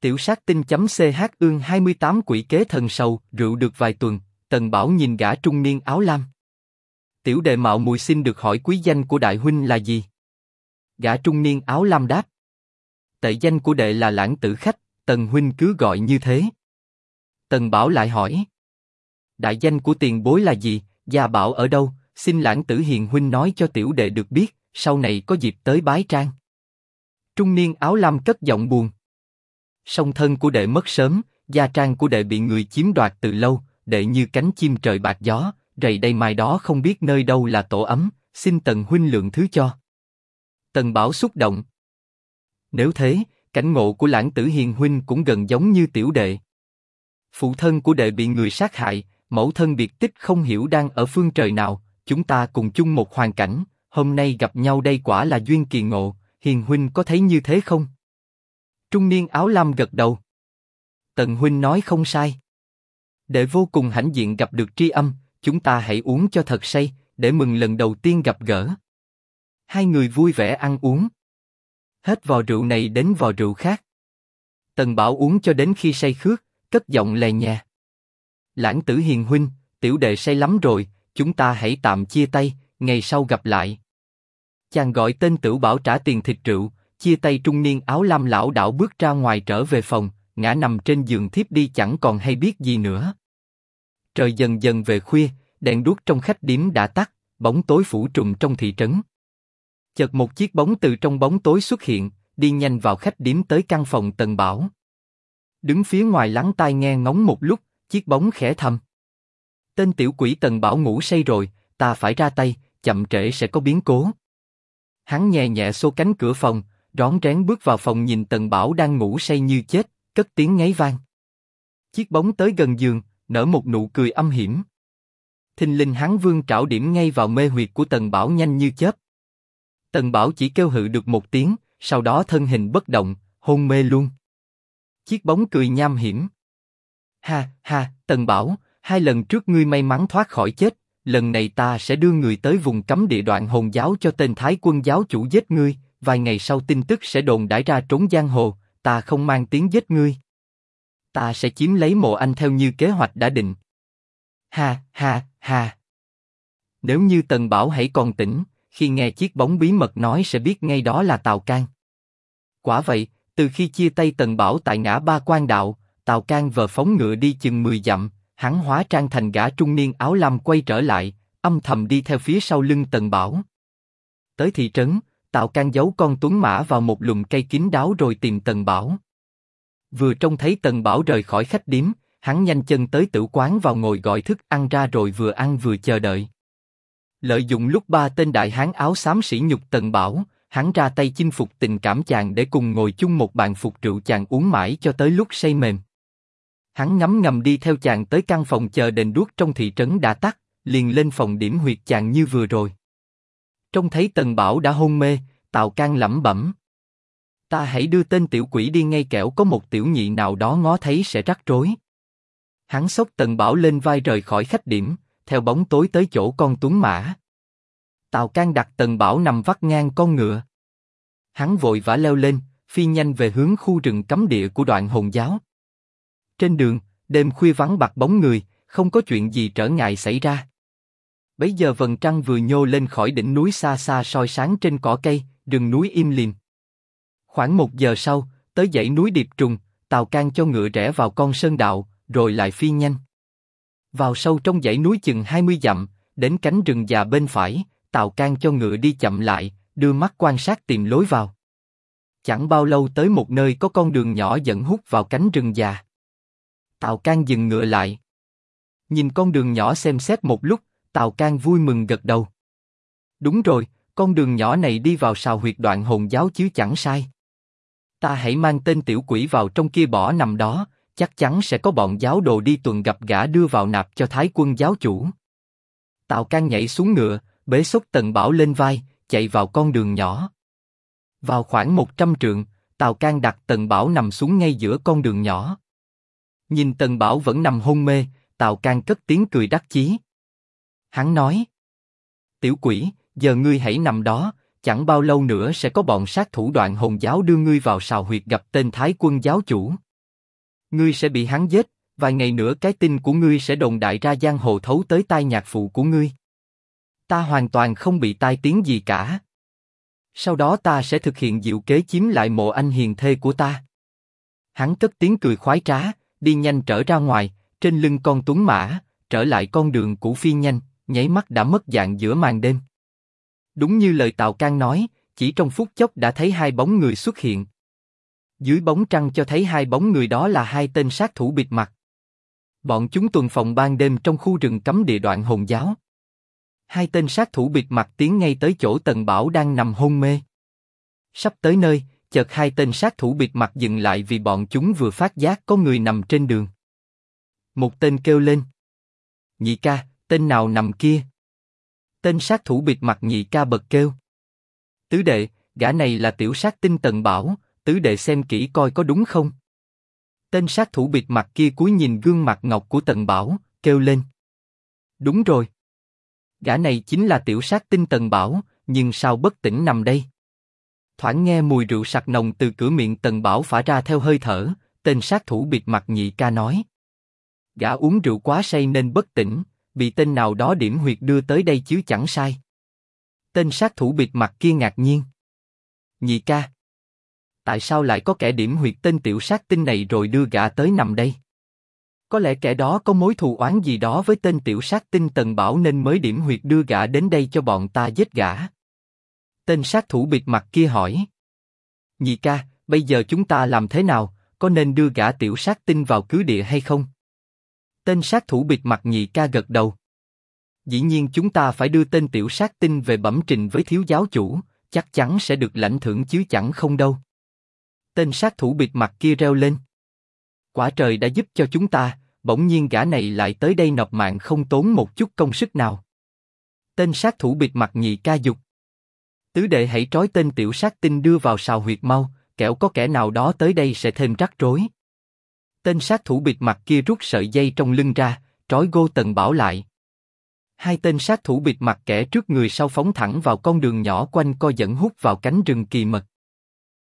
Tiểu sát tinh.ch ương 28 quỷ kế thần sầu, rượu được vài tuần, Tần Bảo nhìn gã trung niên áo lam. Tiểu đệ mạo muội xin được hỏi quý danh của đại huynh là gì? Gã trung niên áo lam đáp. Tệ danh của đệ là Lãng Tử Khách, Tần huynh cứ gọi như thế. Tần Bảo lại hỏi. Đại danh của tiền bối là gì, gia bảo ở đâu, xin Lãng Tử hiền huynh nói cho tiểu đệ được biết, sau này có dịp tới bái trang. Trung niên áo lam cất giọng buồn. Song thân của đệ mất sớm, gia trang của đệ bị người chiếm đoạt từ lâu, đệ như cánh chim trời bạc gió, rày đây mai đó không biết nơi đâu là tổ ấm, xin Tần huynh lượng thứ cho. Tần Bảo xúc động. Nếu thế, cảnh ngộ của Lãng Tử hiền huynh cũng gần giống như tiểu đệ. Phụ thân của đệ bị người sát hại, mẫu thân biệt tích không hiểu đang ở phương trời nào, chúng ta cùng chung một hoàn cảnh, hôm nay gặp nhau đây quả là duyên kỳ ngộ, hiền huynh có thấy như thế không? Trung niên áo lam gật đầu. Tần huynh nói không sai. Đệ vô cùng hãnh diện gặp được tri âm, chúng ta hãy uống cho thật say, để mừng lần đầu tiên gặp gỡ. Hai người vui vẻ ăn uống. Hết vò rượu này đến vò rượu khác. Tần Bảo uống cho đến khi say khướt, cất giọng lè nhè. Lãng Tử hiền huynh, tiểu đệ say lắm rồi, chúng ta hãy tạm chia tay, ngày sau gặp lại. Chàng gọi tên Tửu Bảo trả tiền thịt rượu, chia tay. Trung niên áo lam lão đảo bước ra ngoài trở về phòng, ngã nằm trên giường thiếp đi chẳng còn hay biết gì nữa. Trời dần dần về khuya, đèn đuốc trong khách điếm đã tắt, bóng tối phủ trùm trong thị trấn. Chợt một chiếc bóng từ trong bóng tối xuất hiện, đi nhanh vào khách điếm tới căn phòng Tần Bảo. Đứng phía ngoài lắng tai nghe ngóng một lúc, chiếc bóng khẽ thầm. Tên tiểu quỷ Tần Bảo ngủ say rồi, ta phải ra tay, chậm trễ sẽ có biến cố. Hắn nhẹ nhẹ xô cánh cửa phòng, rón rén bước vào phòng nhìn Tần Bảo đang ngủ say như chết, cất tiếng ngáy vang. Chiếc bóng tới gần giường, nở một nụ cười âm hiểm. Thình lình hắn vươn trảo điểm ngay vào mê huyệt của Tần Bảo nhanh như chớp. Tần Bảo chỉ kêu hự được một tiếng, sau đó thân hình bất động, hôn mê luôn. Chiếc bóng cười nham hiểm. Ha ha, Tần Bảo, 2 lần trước ngươi may mắn thoát khỏi chết, lần này ta sẽ đưa người tới vùng cấm địa Đoạn Hồn giáo cho tên Thái Quân giáo chủ giết ngươi. Vài ngày sau tin tức sẽ đồn đãi ra trốn giang hồ, ta không mang tiếng giết ngươi. Ta sẽ chiếm lấy mộ anh theo như kế hoạch đã định. Ha ha ha. Nếu như Tần Bảo hãy còn tỉnh, khi nghe chiếc bóng bí mật nói sẽ biết ngay đó là Tào Cang. Quả vậy, từ khi chia tay Tần Bảo tại ngã ba Quan Đạo, Tào Cang vờ phóng ngựa đi chừng 10 dặm, hắn hóa trang thành gã trung niên áo lam quay trở lại, âm thầm đi theo phía sau lưng Tần Bảo. Tới thị trấn, Tào Cang giấu con tuấn mã vào một lùm cây kín đáo rồi tìm Tần Bảo. Vừa trông thấy Tần Bảo rời khỏi khách điếm, hắn nhanh chân tới tử quán vào ngồi gọi thức ăn ra rồi vừa ăn vừa chờ đợi. Lợi dụng lúc 3 tên đại hán áo xám sỉ nhục Tần Bảo, hắn ra tay chinh phục tình cảm chàng để cùng ngồi chung một bàn phục rượu chàng uống mãi cho tới lúc say mềm. Hắn ngấm ngầm đi theo chàng tới căn phòng chờ đèn đuốc trong thị trấn đã tắt, liền lên phòng điểm huyệt chàng như vừa rồi. Trông thấy Tần Bảo đã hôn mê, Tào Cang lẩm bẩm. Ta hãy đưa tên tiểu quỷ đi ngay kẻo có một tiểu nhị nào đó ngó thấy sẽ rắc rối. Hắn xốc Tần Bảo lên vai rời khỏi khách điểm, theo bóng tối tới chỗ con tuấn mã. Tào Cang đặt Tần Bảo nằm vắt ngang con ngựa. Hắn vội vã leo lên, phi nhanh về hướng khu rừng cấm địa của Đoạn Hồn giáo. Trên đường, đêm khuya vắng bặt bóng người, không có chuyện gì trở ngại xảy ra. Bấy giờ vầng trăng vừa nhô lên khỏi đỉnh núi xa xa soi sáng trên cỏ cây, rừng núi im lìm. Khoảng 1 giờ sau, tới dãy núi Điệp Trùng, Tào Cang cho ngựa rẽ vào con sơn đạo, rồi lại phi nhanh. Vào sâu trong dãy núi chừng 20 dặm, đến cánh rừng già bên phải, Tào Cang cho ngựa đi chậm lại, đưa mắt quan sát tìm lối vào. Chẳng bao lâu tới một nơi có con đường nhỏ dẫn hút vào cánh rừng già. Tào Cang dừng ngựa lại. Nhìn con đường nhỏ xem xét một lúc, Tào Cang vui mừng gật đầu. Đúng rồi, con đường nhỏ này đi vào sào huyệt Đoạn Hồn giáo chứ chẳng sai. Ta hãy mang tên tiểu quỷ vào trong kia bỏ nằm đó, chắc chắn sẽ có bọn giáo đồ đi tuần gặp gã đưa vào nạp cho Thái Quân giáo chủ. Tào Cang nhảy xuống ngựa, bế xốc Tần Bảo lên vai, chạy vào con đường nhỏ. Vào khoảng 100 trượng, Tào Cang đặt Tần Bảo nằm xuống ngay giữa con đường nhỏ. Nhìn Tần Bảo vẫn nằm hôn mê, Tào Cang cất tiếng cười đắc chí. Hắn nói: Tiểu quỷ, giờ ngươi hãy nằm đó, chẳng bao lâu nữa sẽ có bọn sát thủ Đoạn Hồn giáo đưa ngươi vào sào huyệt gặp tên Thái Quân giáo chủ. Ngươi sẽ bị hắn giết, vài ngày nữa cái tin của ngươi sẽ đồn đại ra giang hồ thấu tới tai nhạc phụ của ngươi. Ta hoàn toàn không bị tai tiếng gì cả. Sau đó ta sẽ thực hiện diệu kế chiếm lại mộ anh hiền thê của ta. Hắn cất tiếng cười khoái trá, đi nhanh trở ra ngoài, trên lưng con tuấn mã, trở lại con đường cũ phi nhanh, nháy mắt đã mất dạng giữa màn đêm. Đúng như lời Tào Cang nói, chỉ trong phút chốc đã thấy hai bóng người xuất hiện. Dưới bóng trăng cho thấy hai bóng người đó là hai tên sát thủ bịt mặt. Bọn chúng tuần phòng ban đêm trong khu rừng cấm địa Đoạn Hồn Giáo. Hai tên sát thủ bịt mặt tiến ngay tới chỗ Tần Bảo đang nằm hôn mê. Sắp tới nơi, chợt hai tên sát thủ bịt mặt dừng lại vì bọn chúng vừa phát giác có người nằm trên đường. Một tên kêu lên: "Nhị ca, tên nào nằm kia?" Tên sát thủ bịt mặt nhị ca bật kêu: "Tứ đệ, gã này là tiểu sát tinh Tần Bảo, tứ đệ xem kỹ coi có đúng không?" Tên sát thủ bịt mặt kia cúi nhìn gương mặt ngọc của Tần Bảo, kêu lên: "Đúng rồi. Gã này chính là tiểu sát tinh Tần Bảo, nhưng sao bất tỉnh nằm đây?" Thoảng nghe mùi rượu sặc nồng từ cửa miệng Tần Bảo phả ra theo hơi thở, tên sát thủ bịt mặt nhị ca nói: "Gã uống rượu quá say nên bất tỉnh, bị tên nào đó điểm huyệt đưa tới đây chứ chẳng sai." Tên sát thủ bịt mặt kia ngạc nhiên: "Nhị ca, tại sao lại có kẻ điểm huyệt tên tiểu sát tinh này rồi đưa gã tới nằm đây? Có lẽ kẻ đó có mối thù oán gì đó với tên tiểu sát tinh Tần Bảo nên mới điểm huyệt đưa gã đến đây cho bọn ta giết gã." Tên sát thủ bịt mặt kia hỏi: "Nhị ca, bây giờ chúng ta làm thế nào, có nên đưa gã tiểu sát tinh vào cứ địa hay không?" Tên sát thủ bịt mặt nhị ca gật đầu: "Dĩ nhiên chúng ta phải đưa tên tiểu sát tinh về bẩm trình với thiếu giáo chủ, chắc chắn sẽ được lãnh thưởng chứ chẳng không đâu." Tên sát thủ bịt mặt kia reo lên: "Quả trời đã giúp cho chúng ta, bỗng nhiên gã này lại tới đây nộp mạng không tốn một chút công sức nào." Tên sát thủ bịt mặt nhị ca dục: "Tứ đệ hãy trói tên tiểu sát tinh đưa vào sào huyệt mau, kẻo có kẻ nào đó tới đây sẽ thêm rắc rối." Tên sát thủ bịt mặt kia rút sợi dây trong lưng ra, trói gô Tần Bảo lại. Hai tên sát thủ bịt mặt kẻ trước người sau phóng thẳng vào con đường nhỏ quanh co dẫn hút vào cánh rừng kỳ mật.